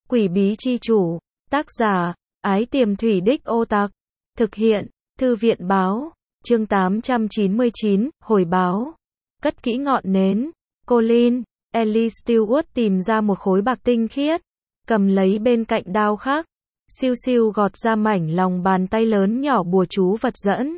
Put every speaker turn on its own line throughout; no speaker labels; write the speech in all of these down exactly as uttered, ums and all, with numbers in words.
Quỷ bí chi chủ, tác giả, Ái Tiềm Thủy Đích Ô Tặc, thực hiện, Thư viện báo, chương tám trăm chín mươi chín, hồi báo, cất kỹ ngọn nến, Colin, Ellie Stewart tìm ra một khối bạc tinh khiết, cầm lấy bên cạnh đao khác, siêu siêu gọt ra mảnh lòng bàn tay lớn nhỏ bùa chú vật dẫn.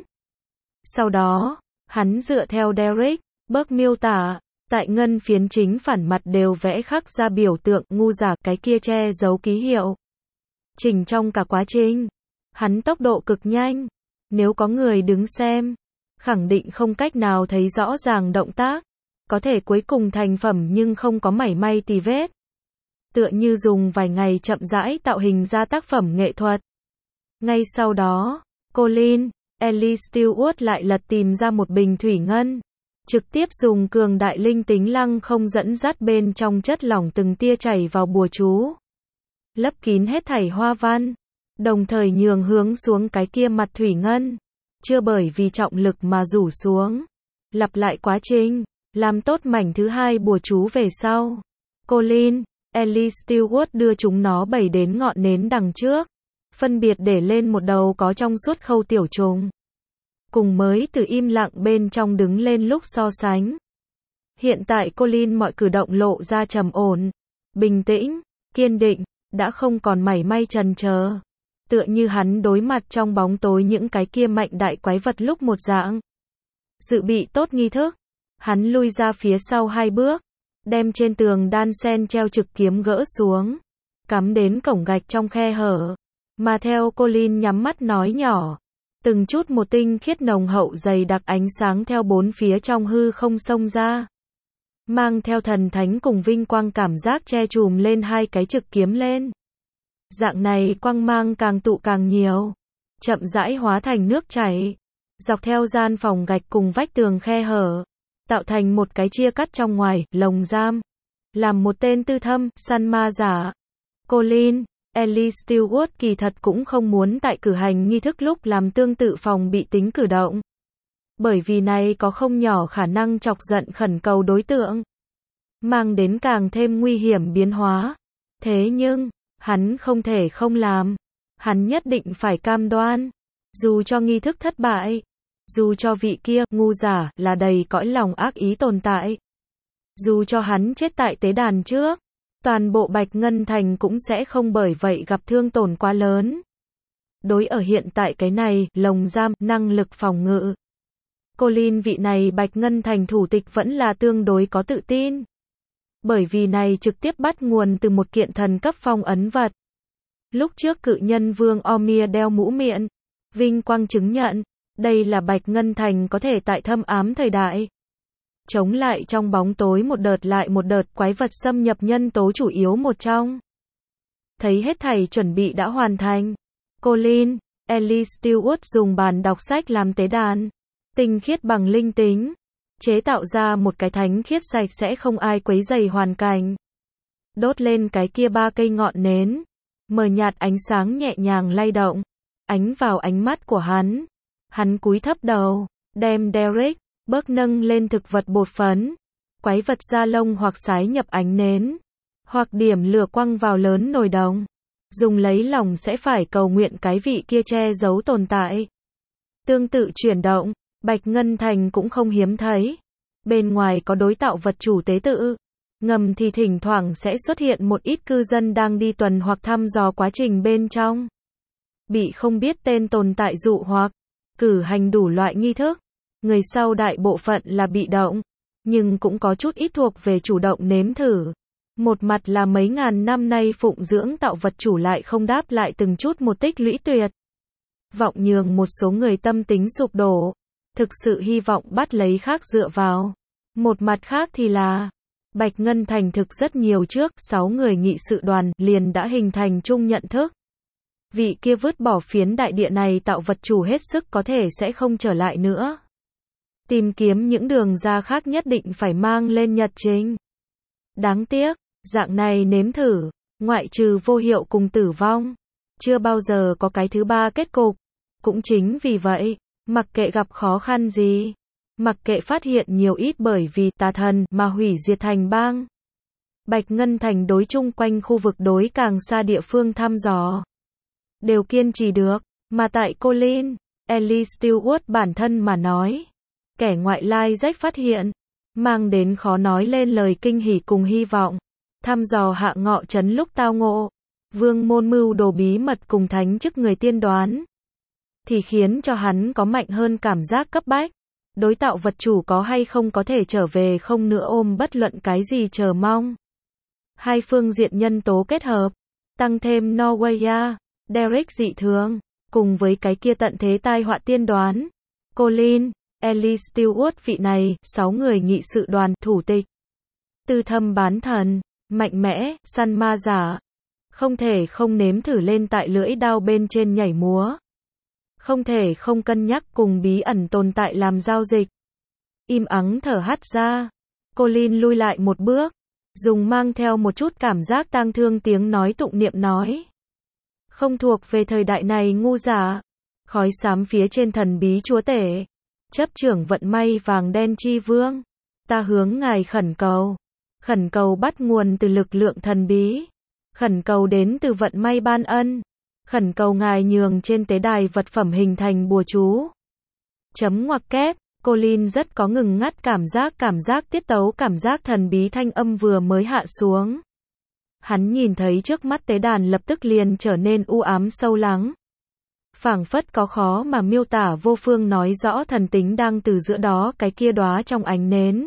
Sau đó, hắn dựa theo Derek Burke miêu tả, tại ngân phiến chính phản mặt đều vẽ khắc ra biểu tượng ngu giả cái kia che giấu ký hiệu. Chỉnh trong cả quá trình, hắn tốc độ cực nhanh, nếu có người đứng xem, khẳng định không cách nào thấy rõ ràng động tác, có thể cuối cùng thành phẩm nhưng không có mảy may tì vết. Tựa như dùng vài ngày chậm rãi tạo hình ra tác phẩm nghệ thuật. Ngay sau đó, Colin, Ellie Stewart lại lật tìm ra một bình thủy ngân, trực tiếp dùng cường đại linh tính lăng không dẫn dắt bên trong chất lỏng từng tia chảy vào bùa chú, lấp kín hết thảy hoa văn, đồng thời nhường hướng xuống cái kia mặt thủy ngân, chưa bởi vì trọng lực mà rủ xuống. Lặp lại quá trình, làm tốt mảnh thứ hai bùa chú về sau, Colin, Ellie Stewart đưa chúng nó bày đến ngọn nến đằng trước, phân biệt để lên một đầu có trong suốt khâu tiểu trùng, cùng mới từ im lặng bên trong đứng lên lúc so sánh. Hiện tại Colin mọi cử động lộ ra trầm ổn, bình tĩnh, kiên định, đã không còn mảy may chần chờ, tựa như hắn đối mặt trong bóng tối những cái kia mạnh đại quái vật lúc một dạng. Dự bị tốt nghi thức, hắn lui ra phía sau hai bước, đem trên tường đan sen treo trực kiếm gỡ xuống, cắm đến cổng gạch trong khe hở, mà theo Colin nhắm mắt nói nhỏ, từng chút một tinh khiết nồng hậu dày đặc ánh sáng theo bốn phía trong hư không xông ra, mang theo thần thánh cùng vinh quang cảm giác che chùm lên hai cái trực kiếm lên. Dạng này quang mang càng tụ càng nhiều, chậm rãi hóa thành nước chảy, dọc theo gian phòng gạch cùng vách tường khe hở, tạo thành một cái chia cắt trong ngoài, lồng giam, làm một tên tư thâm, săn ma giả. Colin, Ellie Stewart kỳ thật cũng không muốn tại cử hành nghi thức lúc làm tương tự phòng bị tính cử động, bởi vì này có không nhỏ khả năng chọc giận khẩn cầu đối tượng, mang đến càng thêm nguy hiểm biến hóa. Thế nhưng, hắn không thể không làm, hắn nhất định phải cam đoan, dù cho nghi thức thất bại, dù cho vị kia, ngu giả, là đầy cõi lòng ác ý tồn tại, dù cho hắn chết tại tế đàn trước, toàn bộ Bạch Ngân Thành cũng sẽ không bởi vậy gặp thương tổn quá lớn. Đối ở hiện tại cái này, lồng giam, năng lực phòng ngự, Colin vị này Bạch Ngân Thành thủ tịch vẫn là tương đối có tự tin. Bởi vì này trực tiếp bắt nguồn từ một kiện thần cấp phong ấn vật. Lúc trước cự nhân vương Omir đeo mũ miệng, vinh quang chứng nhận, đây là Bạch Ngân Thành có thể tại thâm ám thời đại, chống lại trong bóng tối một đợt lại một đợt quái vật xâm nhập nhân tố chủ yếu một trong. Thấy hết thảy chuẩn bị đã hoàn thành, Colin, Ellie Stewart dùng bàn đọc sách làm tế đàn, tinh khiết bằng linh tính, chế tạo ra một cái thánh khiết sạch sẽ không ai quấy rầy hoàn cảnh. Đốt lên cái kia ba cây ngọn nến, mờ nhạt ánh sáng nhẹ nhàng lay động, ánh vào ánh mắt của hắn. Hắn cúi thấp đầu, đem Derek Burke nâng lên thực vật bột phấn, quái vật da lông hoặc sái nhập ánh nến, hoặc điểm lửa quăng vào lớn nồi đồng, dùng lấy lòng sẽ phải cầu nguyện cái vị kia che giấu tồn tại. Tương tự chuyển động, Bạch Ngân Thành cũng không hiếm thấy. Bên ngoài có đối tạo vật chủ tế tự, ngầm thì thỉnh thoảng sẽ xuất hiện một ít cư dân đang đi tuần hoặc thăm dò quá trình bên trong, bị không biết tên tồn tại dụ hoặc cử hành đủ loại nghi thức. Người sau đại bộ phận là bị động, nhưng cũng có chút ít thuộc về chủ động nếm thử. Một mặt là mấy ngàn năm nay phụng dưỡng tạo vật chủ lại không đáp lại từng chút một tích lũy tuyệt vọng, nhường một số người tâm tính sụp đổ, thực sự hy vọng bắt lấy khác dựa vào. Một mặt khác thì là Bạch Ngân Thành thực rất nhiều trước sáu người nghị sự đoàn liền đã hình thành chung nhận thức. Vị kia vứt bỏ phiến đại địa này tạo vật chủ hết sức có thể sẽ không trở lại nữa. Tìm kiếm những đường ra khác nhất định phải mang lên nhật trình. Đáng tiếc, dạng này nếm thử, ngoại trừ vô hiệu cùng tử vong, chưa bao giờ có cái thứ ba kết cục. Cũng chính vì vậy, mặc kệ gặp khó khăn gì, mặc kệ phát hiện nhiều ít bởi vì tà thần mà hủy diệt thành bang, Bạch Ngân Thành đối chung quanh khu vực đối càng xa địa phương thăm dò. Đều kiên trì được, mà tại Colin, Ellie Stewart bản thân mà nói. Kẻ ngoại lai rách phát hiện, mang đến khó nói lên lời kinh hỉ cùng hy vọng. Thăm dò Hạ Ngọ Trấn lúc tao ngộ, vương môn mưu đồ bí mật cùng thánh chức người tiên đoán. Thì khiến cho hắn có mạnh hơn cảm giác cấp bách. Đối tạo vật chủ có hay không có thể trở về không nữa ôm bất luận cái gì chờ mong. Hai phương diện nhân tố kết hợp, tăng thêm Norwaya, Derek dị thường, cùng với cái kia tận thế tai họa tiên đoán. Colin, Ellie Stewart vị này, sáu người nghị sự đoàn, thủ tịch. Tư thâm bán thần, mạnh mẽ, săn ma giả. Không thể không nếm thử lên tại lưỡi đao bên trên nhảy múa. Không thể không cân nhắc cùng bí ẩn tồn tại làm giao dịch. Im ắng thở hắt ra. Colin lui lại một bước. Dùng mang theo một chút cảm giác tang thương tiếng nói tụng niệm nói. Không thuộc về thời đại này ngu giả. Khói xám phía trên thần bí chúa tể. Chấp trưởng vận may vàng đen chi vương. Ta hướng ngài khẩn cầu. Khẩn cầu bắt nguồn từ lực lượng thần bí. Khẩn cầu đến từ vận may ban ân. Khẩn cầu ngài nhường trên tế đài vật phẩm hình thành bùa chú. Chấm ngoặc kép, Colin rất có ngừng ngắt cảm giác cảm giác tiết tấu cảm giác thần bí thanh âm vừa mới hạ xuống. Hắn nhìn thấy trước mắt tế đàn lập tức liền trở nên u ám sâu lắng. Phảng phất có khó mà miêu tả vô phương nói rõ thần tính đang từ giữa đó cái kia đóa trong ánh nến.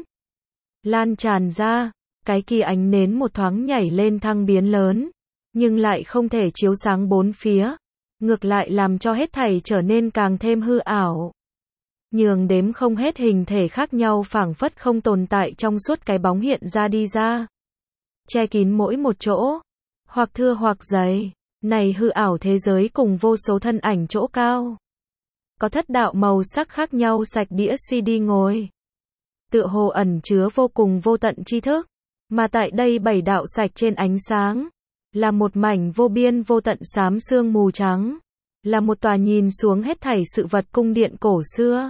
Lan tràn ra, cái kia ánh nến một thoáng nhảy lên thăng biến lớn. Nhưng lại không thể chiếu sáng bốn phía, ngược lại làm cho hết thảy trở nên càng thêm hư ảo. Nhường đếm không hết hình thể khác nhau phảng phất không tồn tại trong suốt cái bóng hiện ra đi ra. Che kín mỗi một chỗ, hoặc thưa hoặc dày, này hư ảo thế giới cùng vô số thân ảnh chỗ cao. Có thất đạo màu sắc khác nhau sạch đĩa xê đê ngồi. Tựa hồ ẩn chứa vô cùng vô tận tri thức, mà tại đây bảy đạo sạch trên ánh sáng. Là một mảnh vô biên vô tận xám sương mù trắng. Là một tòa nhìn xuống hết thảy sự vật cung điện cổ xưa.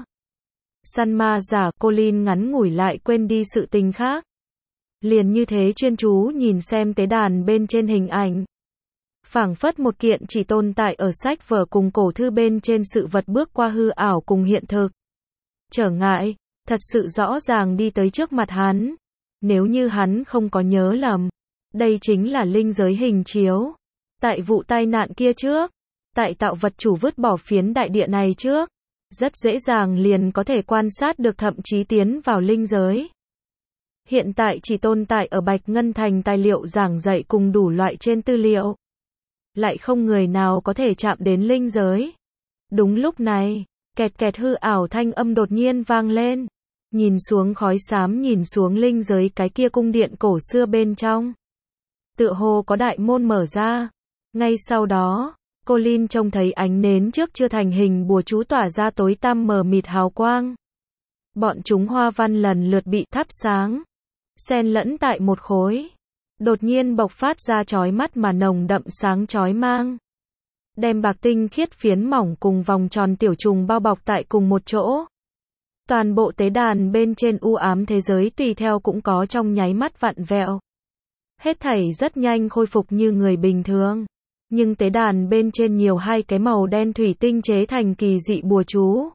Săn ma giả Colin ngắn ngủi lại quên đi sự tình khác. Liền như thế chuyên chú nhìn xem tế đàn bên trên hình ảnh. Phảng phất một kiện chỉ tồn tại ở sách vở cùng cổ thư bên trên sự vật bước qua hư ảo cùng hiện thực. Trở ngại, thật sự rõ ràng đi tới trước mặt hắn. Nếu như hắn không có nhớ lầm. Đây chính là linh giới hình chiếu. Tại vụ tai nạn kia trước, tại tạo vật chủ vứt bỏ phiến đại địa này trước, rất dễ dàng liền có thể quan sát được thậm chí tiến vào linh giới. Hiện tại chỉ tồn tại ở Bạch Ngân Thành tài liệu giảng dạy cùng đủ loại trên tư liệu. Lại không người nào có thể chạm đến linh giới. Đúng lúc này, kẹt kẹt hư ảo thanh âm đột nhiên vang lên. Nhìn xuống khói xám nhìn xuống linh giới cái kia cung điện cổ xưa bên trong. Tựa hồ có đại môn mở ra. Ngay sau đó, Colin trông thấy ánh nến trước chưa thành hình bùa chú tỏa ra tối tăm mờ mịt hào quang. Bọn chúng hoa văn lần lượt bị thắp sáng, xen lẫn tại một khối. Đột nhiên bộc phát ra chói mắt mà nồng đậm sáng chói mang. Đem bạc tinh khiết phiến mỏng cùng vòng tròn tiểu trùng bao bọc tại cùng một chỗ. Toàn bộ tế đàn bên trên u ám thế giới tùy theo cũng có trong nháy mắt vặn vẹo. Hết thảy rất nhanh khôi phục như người bình thường. Nhưng tế đàn bên trên nhiều hai cái màu đen thủy tinh chế thành kỳ dị bùa chú.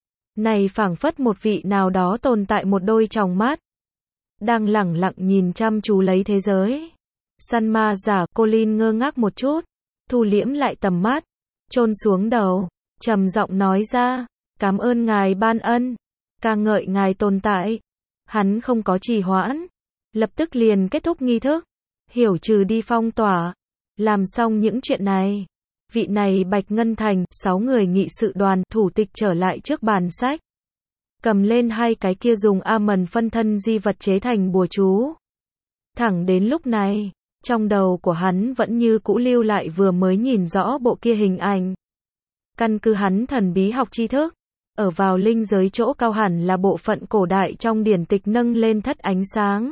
Này phảng phất một vị nào đó tồn tại một đôi tròng mắt. Đang lẳng lặng nhìn chăm chú lấy thế giới. Săn ma giả Colin ngơ ngác một chút. Thu liễm lại tầm mắt. Chôn xuống đầu. Trầm giọng nói ra. Cảm ơn ngài ban ân. Ca ngợi ngài tồn tại. Hắn không có trì hoãn. Lập tức liền kết thúc nghi thức. Hiểu trừ đi phong tỏa. Làm xong những chuyện này. Vị này Bạch Ngân Thành, sáu người nghị sự đoàn, thủ tịch trở lại trước bàn sách. Cầm lên hai cái kia dùng Amon phân thân di vật chế thành bùa chú. Thẳng đến lúc này, trong đầu của hắn vẫn như cũ lưu lại vừa mới nhìn rõ bộ kia hình ảnh. Căn cứ hắn thần bí học tri thức. Ở vào linh giới chỗ cao hẳn là bộ phận cổ đại trong điển tịch nâng lên thất ánh sáng.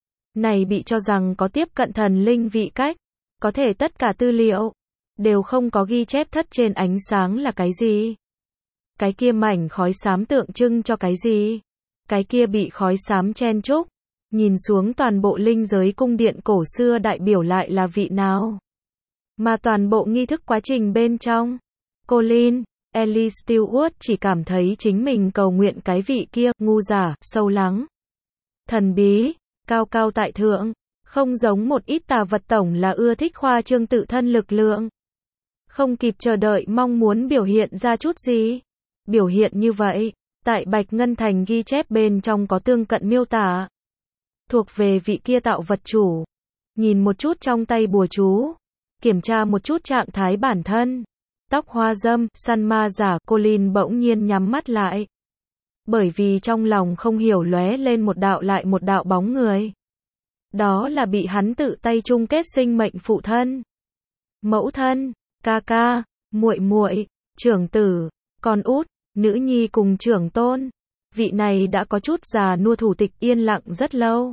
Này bị cho rằng có tiếp cận thần linh vị cách. Có thể tất cả tư liệu đều không có ghi chép thất trên ánh sáng là cái gì. Cái kia mảnh khói xám tượng trưng cho cái gì. Cái kia bị khói xám chen chúc Nhìn xuống toàn bộ linh giới cung điện cổ xưa đại biểu lại là vị nào? Mà toàn bộ nghi thức quá trình bên trong, Colin, Ellie Stewart chỉ cảm thấy chính mình cầu nguyện cái vị kia, ngu giả, sâu lắng, thần bí, cao cao tại thượng, không giống một ít tà vật tổng là ưa thích khoa trương tự thân lực lượng. Không kịp chờ đợi mong muốn biểu hiện ra chút gì. Biểu hiện như vậy, tại Bạch Ngân Thành ghi chép bên trong có tương cận miêu tả. Thuộc về vị kia tạo vật chủ. Nhìn một chút trong tay bùa chú. Kiểm tra một chút trạng thái bản thân. Tóc hoa dâm, săn ma giả, Colin bỗng nhiên nhắm mắt lại. Bởi vì trong lòng không hiểu lóe lên một đạo lại một đạo bóng người. Đó là bị hắn tự tay chung kết sinh mệnh phụ thân, mẫu thân, ca ca, muội muội, trưởng tử, con út, nữ nhi cùng trưởng tôn. Vị này đã có chút già nua thủ tịch yên lặng rất lâu.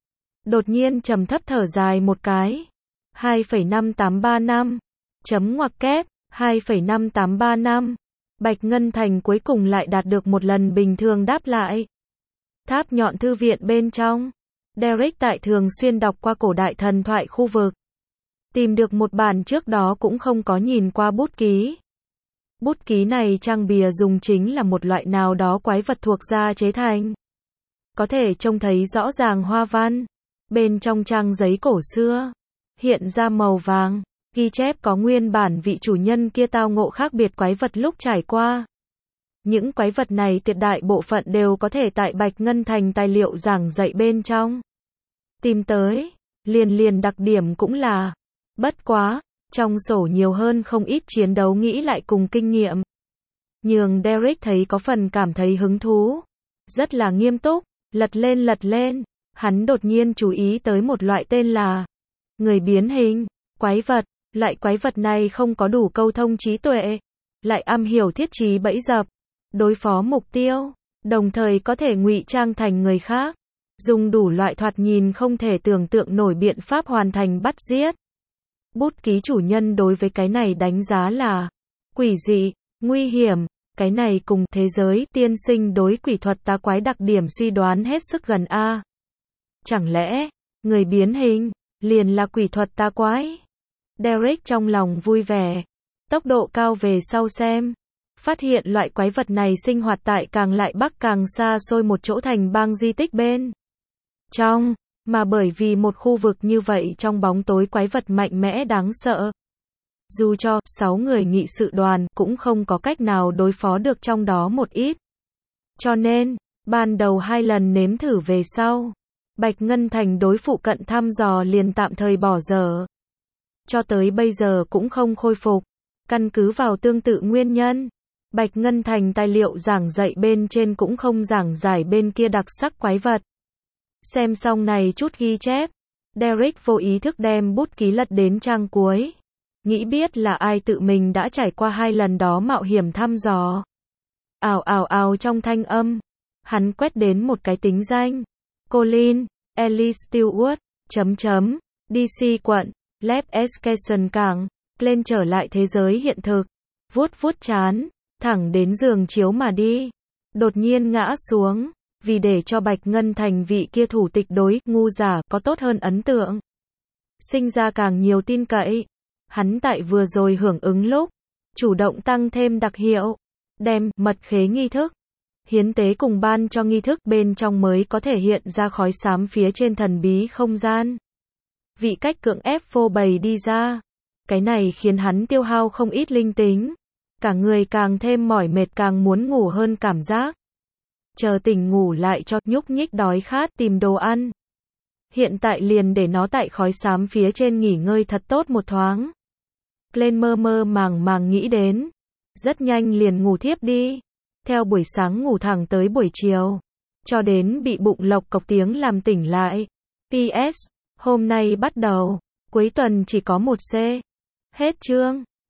Đột nhiên trầm thấp thở dài một cái. hai phẩy năm tám ba năm. Chấm ngoặc kép. hai phẩy năm tám ba năm. Bạch Ngân Thành cuối cùng lại đạt được một lần bình thường đáp lại. Tháp nhọn thư viện bên trong. Derek tại thường xuyên đọc qua cổ đại thần thoại khu vực. Tìm được một bản trước đó cũng không có nhìn qua bút ký. Bút ký này trang bìa dùng chính là một loại nào đó quái vật thuộc da chế thành. Có thể trông thấy rõ ràng hoa văn. Bên trong trang giấy cổ xưa, hiện ra màu vàng, ghi chép có nguyên bản vị chủ nhân kia tao ngộ khác biệt quái vật lúc trải qua. Những quái vật này tuyệt đại bộ phận đều có thể tại Bạch Ngân Thành tài liệu giảng dạy bên trong tìm tới, liền liền đặc điểm cũng là, bất quá, trong sổ nhiều hơn không ít chiến đấu nghĩ lại cùng kinh nghiệm. Nhường Derek thấy có phần cảm thấy hứng thú, rất là nghiêm túc, lật lên lật lên, hắn đột nhiên chú ý tới một loại tên là người biến hình, quái vật. Loại quái vật này không có đủ câu thông trí tuệ, lại am hiểu thiết trí bẫy dập, đối phó mục tiêu, đồng thời có thể ngụy trang thành người khác, dùng đủ loại thoạt nhìn không thể tưởng tượng nổi biện pháp hoàn thành bắt giết. Bút ký chủ nhân đối với cái này đánh giá là quỷ dị, nguy hiểm, cái này cùng thế giới tiên sinh đối quỷ thuật tá quái đặc điểm suy đoán hết sức gần a. Chẳng lẽ, người biến hình, liền là quỷ thuật tá quái? Derek trong lòng vui vẻ, tốc độ cao về sau xem, phát hiện loại quái vật này sinh hoạt tại càng lại bắc càng xa xôi một chỗ thành bang di tích bên trong, mà bởi vì một khu vực như vậy trong bóng tối quái vật mạnh mẽ đáng sợ. Dù cho sáu người nghị sự đoàn cũng không có cách nào đối phó được trong đó một ít. Cho nên, ban đầu hai lần nếm thử về sau, Bạch Ngân Thành đối phụ cận thăm dò liền tạm thời bỏ dở. Cho tới bây giờ cũng không khôi phục. Căn cứ vào tương tự nguyên nhân, Bạch Ngân Thành tài liệu giảng dạy bên trên cũng không giảng giải bên kia đặc sắc quái vật. Xem xong này chút ghi chép, Derek vô ý thức đem bút ký lật đến trang cuối. Nghĩ biết là ai tự mình đã trải qua hai lần đó mạo hiểm thăm dò. Ào ào ào trong thanh âm, hắn quét đến một cái tính danh. Colin, Ellie Stewart, chấm chấm, đê xê quận, Lab Escation cảng, lên trở lại thế giới hiện thực, vuốt vuốt chán, thẳng đến giường chiếu mà đi. Đột nhiên ngã xuống, vì để cho Bạch Ngân Thành vị kia thủ tịch đối ngu giả có tốt hơn ấn tượng. Sinh ra càng nhiều tin cậy. Hắn tại vừa rồi hưởng ứng lúc, chủ động tăng thêm đặc hiệu, đem mật khế nghi thức, hiến tế cùng ban cho nghi thức bên trong mới có thể hiện ra khói xám phía trên thần bí không gian. Vị cách cưỡng ép phô bày đi ra. Cái này khiến hắn tiêu hao không ít linh tính. Cả người càng thêm mỏi mệt càng muốn ngủ hơn cảm giác. Chờ tỉnh ngủ lại cho nhúc nhích đói khát tìm đồ ăn. Hiện tại liền để nó tại khói xám phía trên nghỉ ngơi thật tốt một thoáng. Lên mơ mơ màng màng nghĩ đến. Rất nhanh liền ngủ thiếp đi. Theo buổi sáng ngủ thẳng tới buổi chiều. Cho đến bị bụng lộc cộc tiếng làm tỉnh lại. pê ét. Hôm nay bắt đầu. Cuối tuần chỉ có một C. Hết chương.